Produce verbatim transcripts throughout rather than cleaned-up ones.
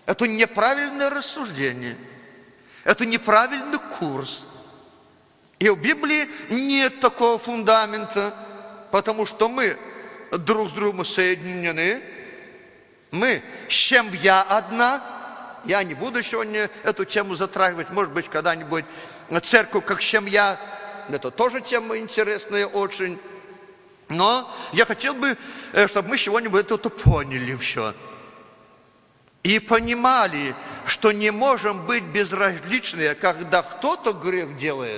Это неправильное рассуждение. Это неправильный курс. И в Библии нет такого фундамента, потому что мы друг с другом соединены. Мы семья одна. Я не буду сегодня эту тему затрагивать. Может быть, когда-нибудь церковь как семья. Это тоже тема интересная очень. Но я хотел бы, чтобы мы сегодня вот это поняли все. И понимали, что не можем быть безразличны, когда кто-то грех делает.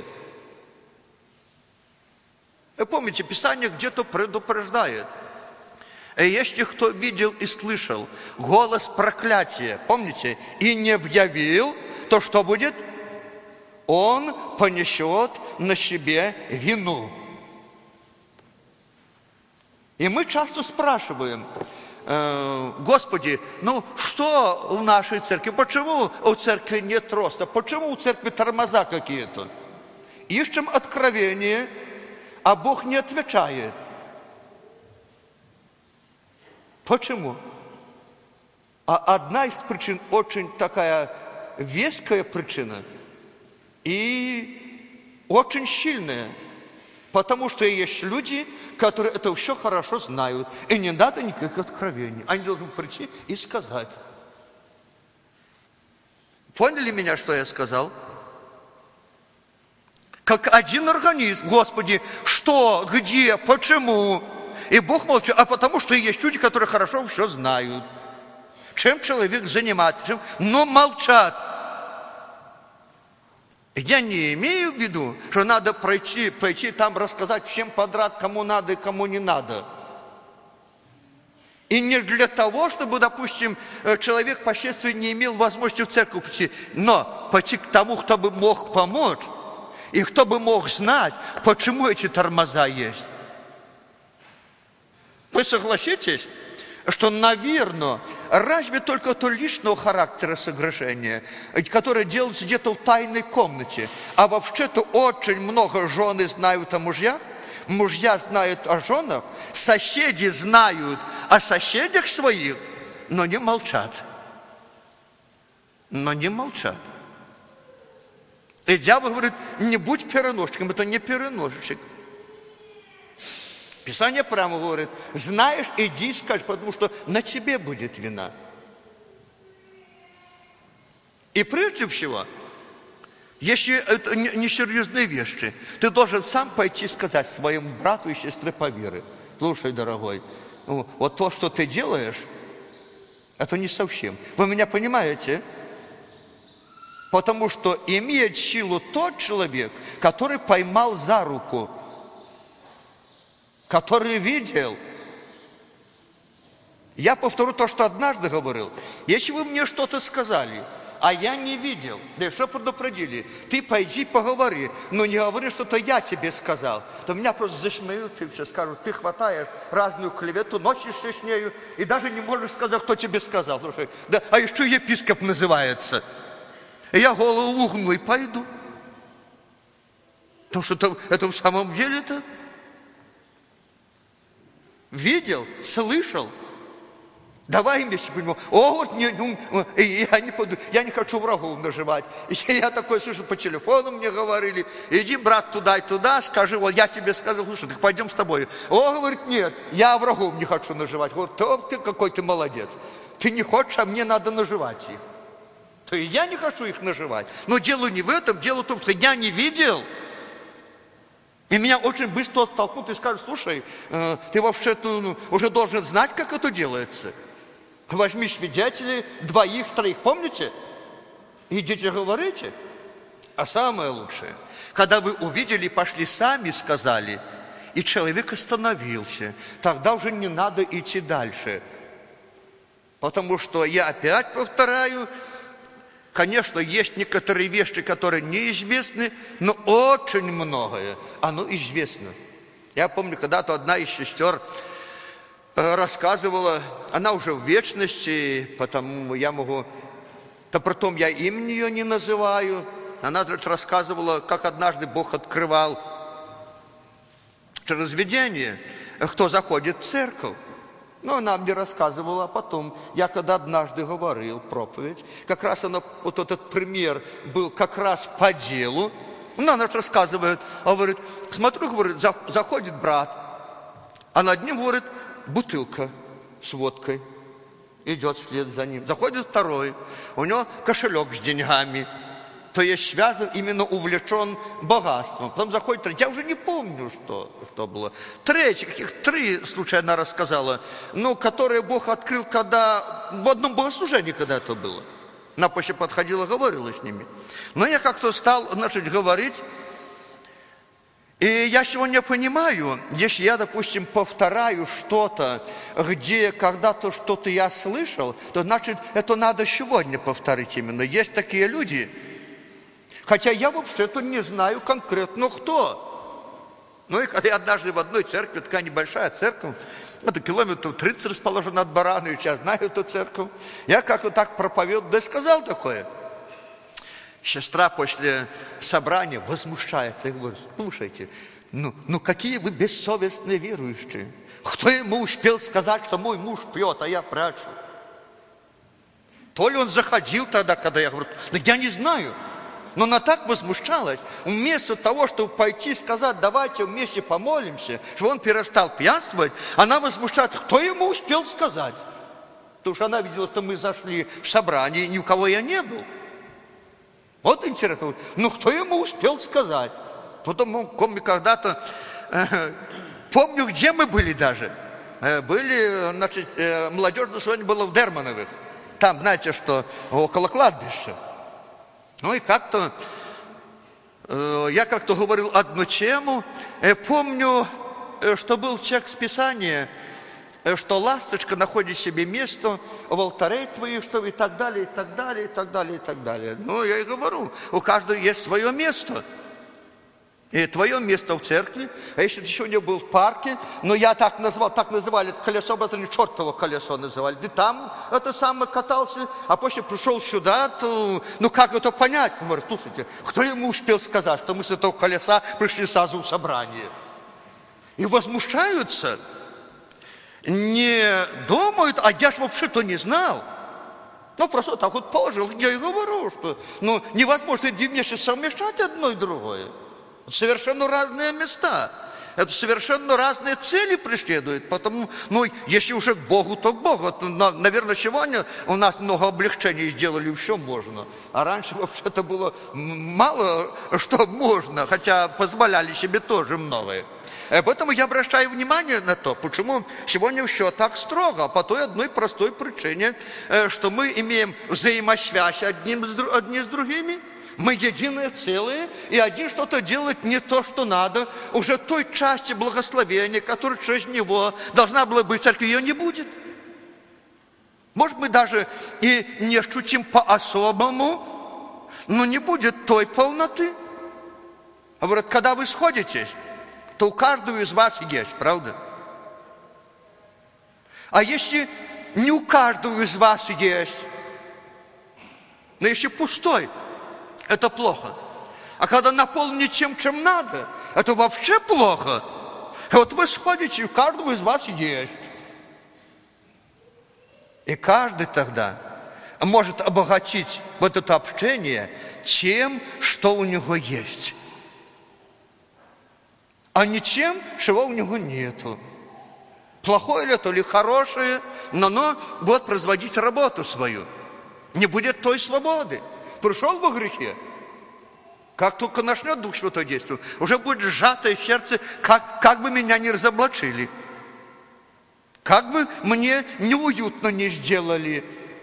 Вы помните, Писание где-то предупреждает. Если кто видел и слышал голос проклятия, помните, и не объявил, то что будет? Он понесет на себе вину. И мы часто спрашиваем: Господи, ну что в нашей церкви? Почему у церкви нет роста? Почему у церкви тормоза какие-то? Ищем откровение, а Бог не отвечает. Почему? А одна из причин, очень такая веская причина и очень сильная. Потому что есть люди, которые это все хорошо знают. И не надо никаких откровений. Они должны прийти и сказать. Поняли меня, что я сказал? Как один организм. Господи, что, где, почему? И Бог молчит. А потому что есть люди, которые хорошо все знают. Чем человек занимается, чем... но молчат. Я не имею в виду, что надо пройти, пойти там рассказать всем подряд, кому надо и кому не надо. И не для того, чтобы, допустим, человек по счастью не имел возможности в церковь прийти, но пойти к тому, кто бы мог помочь, и кто бы мог знать, почему эти тормоза есть. Вы согласитесь, что, наверное, разве только то личного характера согрешения, которое делается где-то в тайной комнате, а вообще-то очень много жены знают о мужьях, мужья знают о женах, соседи знают о соседях своих, но не молчат. Но не молчат. И дьявол говорит: не будь переносчиком, это не переносчик. Писание прямо говорит: знаешь, иди и скажи, потому что на тебе будет вина. И прежде всего, если это несерьезные вещи, ты должен сам пойти сказать своему брату и сестре по вере: слушай, дорогой, вот то, что ты делаешь, это не совсем. Вы меня понимаете? Потому что имеет силу тот человек, который поймал за руку, который видел. Я повторю то, что однажды говорил. Если вы мне что-то сказали, а я не видел, да еще предупредили, ты пойди поговори, но не говори, что это я тебе сказал, то меня просто засмеют и все скажут: ты хватаешь разную клевету, носишься с нею, и даже не можешь сказать, кто тебе сказал. Слушай, да, а еще епископ называется. И я голову угну и пойду. Потому что это, это в самом деле-то видел, слышал. Давай вместе понимаем. О, вот не, ну, я не пойду, я не хочу врагов наживать. И я такое слышу, по телефону мне говорили: иди, брат, туда и туда, скажи, вот я тебе сказал, слушай, так пойдем с тобой. О, говорит, нет, я врагов не хочу наживать. Вот ты какой ты молодец. Ты не хочешь, а мне надо наживать их. То и я не хочу их наживать. Но дело не в этом, дело в том, что я не видел. И меня очень быстро оттолкнут и скажут: слушай, э, ты вообще-то ну, уже должен знать, как это делается. Возьми свидетелей, двоих, троих, помните? Идите говорите. А самое лучшее, когда вы увидели, пошли сами, сказали, и человек остановился, тогда уже не надо идти дальше. Потому что, я опять повторяю, конечно, есть некоторые вещи, которые неизвестны, но очень многое, оно известно. Я помню, когда-то одна из сестер рассказывала, она уже в вечности, потому я могу, то притом я имени ее не называю, она, значит, рассказывала, как однажды Бог открывал через видение, кто заходит в церковь. Но она мне рассказывала, а потом, я когда однажды говорил проповедь, как раз она, вот этот пример был как раз по делу. Она нам рассказывает, а говорит, смотрю, говорит, заходит брат, а над ним, говорит, бутылка с водкой. Идет вслед за ним. Заходит второй, у него кошелек с деньгами. То есть связан, именно увлечен богатством. Потом заходит третий, я уже не помню, что, что было. Третий, каких три случая она рассказала, ну, которые Бог открыл, когда, в одном богослужении, когда это было. Она почти подходила, говорила с ними. Но я как-то стал, значит, говорить, и я сегодня понимаю, если я, допустим, повторяю что-то, где когда-то что-то я слышал, то, значит, это надо сегодня повторить именно. Есть такие люди, хотя я вообще-то не знаю конкретно кто. Ну и когда я однажды в одной церкви, такая небольшая церковь, это километров тридцать расположена от Барановича, я знаю эту церковь, я как-то так проповедовал, да и сказал такое. Сестра после собрания возмущается и говорит, слушайте, ну, ну какие вы бессовестные верующие. Кто ему успел сказать, что мой муж пьет, а я прячу? То ли он заходил тогда, когда я говорю, ну я не знаю. Но она так возмущалась, вместо того, чтобы пойти и сказать, давайте вместе помолимся, чтобы он перестал пьянствовать, она возмущается, кто ему успел сказать? Потому что она видела, что мы зашли в собрание, и ни у кого я не был. Вот интересно, ну кто ему успел сказать? Потом, помню, когда-то, э, помню, где мы были даже. Э, были, значит, э, молодежное сегодня было в Дермановых. Там, знаете, что, около кладбища. Ну и как-то, э, я как-то говорил одну тему, э, помню, э, что был текст Писания, э, что ласточка находит себе место в алтаре твоих, что и так далее, и так далее, и так далее, и так далее. Ну, я и говорю, у каждого есть свое место. И твое место в церкви, а если ты еще не был в парке, но я так назвал, так называли, это колесо, обозрение, чертово колесо называли, ты там это самое катался, а после пришел сюда, то, ну как это понять? Говорю, слушайте, кто ему успел сказать, что мы с этого колеса пришли сразу в собрание? И возмущаются, не думают, а я ж вообще-то не знал. Ну, просто так вот положил, я и говорю, что ну, невозможно вместе совмещать одно и другое. Совершенно разные места. Это совершенно разные цели преследуют. Потому, ну, если уже к Богу, то к Богу. Наверное, сегодня у нас много облегчений сделали, все можно. А раньше вообще-то было мало что можно, хотя позволяли себе тоже многое. Поэтому я обращаю внимание на то, почему сегодня все так строго, по той одной простой причине, что мы имеем взаимосвязь одним с, одни с другими. Мы единое целое, и один что-то делает не то, что надо. Уже той части благословения, которая через него должна была быть в церкви, ее не будет. Может, мы даже и не ощутим по-особому, но не будет той полноты. А вот когда вы сходитесь, то у каждого из вас есть, правда? А если не у каждого из вас есть, но если пустой, это плохо. А когда наполнен тем, чем надо, это вообще плохо. И вот вы сходите, и у каждого из вас есть. И каждый тогда может обогатить вот это общение тем, что у него есть. А не тем, чего у него нету. Плохое ли это или хорошее, но оно будет производить работу свою. Не будет той свободы. Пришел во грехе, как только начнет Дух Святой действовать, уже будет сжатое сердце, как, как бы меня не разоблачили, как бы мне неуютно не сделали.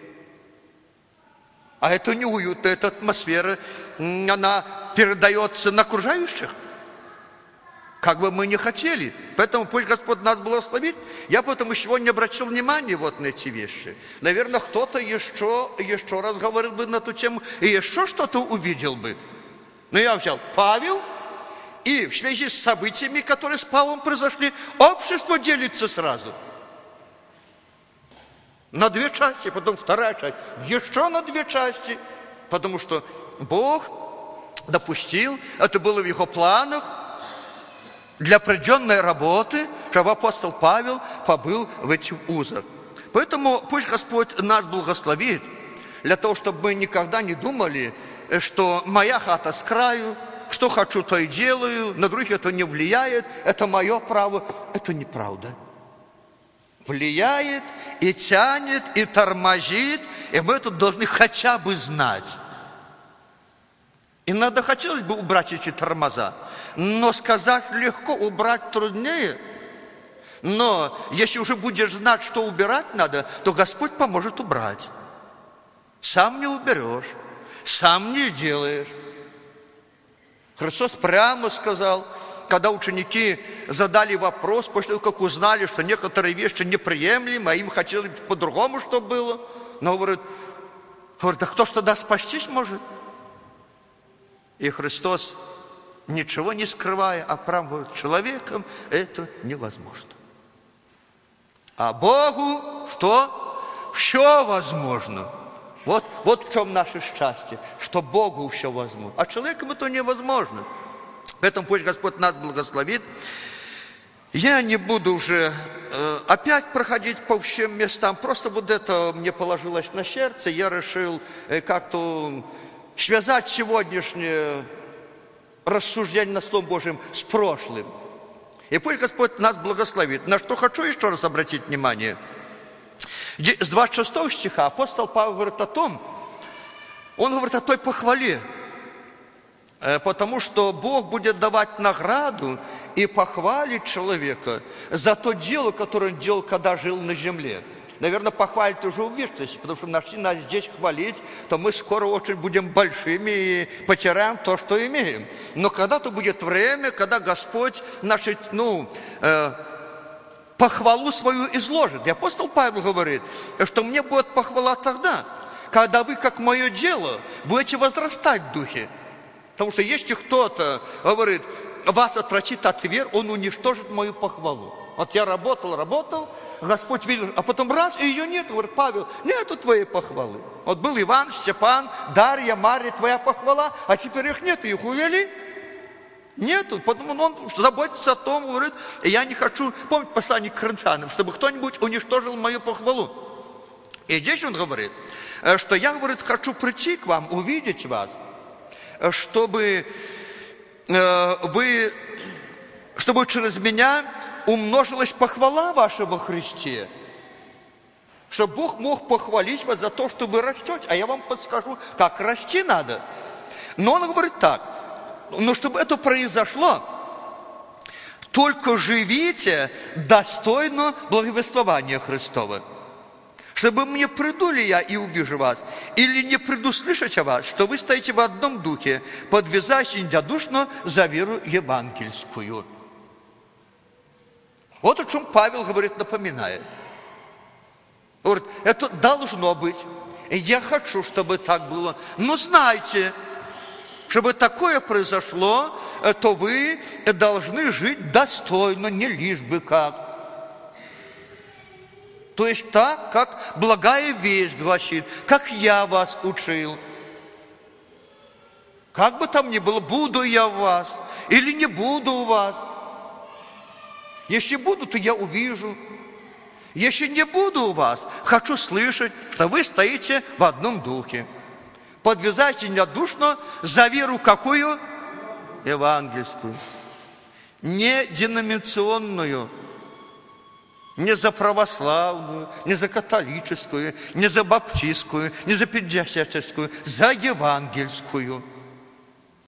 А это неуютно, эта атмосфера, она передается на окружающих, как бы мы не хотели. Поэтому пусть Господь нас благословит. Я поэтому сегодня обратил внимание вот на эти вещи. Наверное, кто-то еще, еще раз говорил бы на эту тему и еще что-то увидел бы. Но я взял Павел, и в связи с событиями, которые с Павлом произошли, общество делится сразу. На две части, потом вторая часть, еще на две части. Потому что Бог допустил, это было в его планах. для определенной работы, чтобы апостол Павел побыл в этих узах. Поэтому пусть Господь нас благословит, для того, чтобы мы никогда не думали, что моя хата с краю, что хочу, то и делаю, на других это не влияет, это мое право. Это неправда. Влияет и тянет, и тормозит, и мы это должны хотя бы знать. Иногда хотелось бы убрать эти тормоза, но сказать легко, убрать труднее. Но если уже будешь знать, что убирать надо, то Господь поможет убрать. Сам не уберешь, сам не делаешь. Христос прямо сказал, когда ученики задали вопрос, после того, как узнали, что некоторые вещи неприемлемы, а им хотелось по-другому, чтобы было. Но говорит, говорит, а кто ж тогда спастись может? И Христос, ничего не скрывая, а прям говорит, человеком это невозможно. А Богу что? Все возможно. Вот, вот в чем наше счастье, что Богу все возможно. А человеком это невозможно. Поэтому пусть Господь нас благословит. Я не буду уже э, опять проходить по всем местам. Просто вот это мне положилось на сердце. Я решил э, как-то связать сегодняшнее рассуждение над Словом Божьим с прошлым. И пусть Господь нас благословит. На что хочу еще раз обратить внимание. С двадцать шестого стиха апостол Павел говорит о том, он говорит о той похвале, потому что Бог будет давать награду и похвалить человека за то дело, которое он делал, когда жил на земле. Наверное, похвалить уже увидите, потому что нашли нас здесь хвалить, то мы скоро очень будем большими и потеряем то, что имеем. Но когда-то будет время, когда Господь, значит, ну, э, похвалу свою изложит. И апостол Павел говорит, что мне будет похвала тогда, когда вы, как мое дело, будете возрастать в духе. Потому что если кто-то говорит, вас отвратит от вер, он уничтожит мою похвалу. Вот я работал, работал, Господь видел, а потом раз, и ее нет. Говорит, Павел, нету твоей похвалы. Вот был Иван, Степан, Дарья, Марья, твоя похвала, а теперь их нет, их увели. Нету, потому он заботится о том, говорит, я не хочу, помните послание к Коринфянам, чтобы кто-нибудь уничтожил мою похвалу. И здесь он говорит, что я, говорит, хочу прийти к вам, увидеть вас, чтобы вы, чтобы через меня умножилась похвала ваша во Христе, чтобы Бог мог похвалить вас за то, что вы растете, а я вам подскажу, как расти надо. Но он говорит так, но чтобы это произошло, только живите достойно благовествования Христова. Чтобы мне приду ли я и увижу вас, или не приду слышать о вас, что вы стоите в одном духе, подвязаясь единодушно за веру евангельскую. Вот о чем Павел говорит, напоминает. Говорит, это должно быть. И я хочу, чтобы так было. Но знайте, чтобы такое произошло, то вы должны жить достойно, не лишь бы как. То есть так, как благая весть гласит, как я вас учил. Как бы там ни было, буду я у вас или не буду у вас. Если буду, то я увижу. Если не буду у вас, хочу слышать, что вы стоите в одном духе. Подвязайте единодушно за веру какую? Евангельскую. Не деноминационную, не за православную, не за католическую, не за баптистскую, не за пятидесятническую, за евангельскую.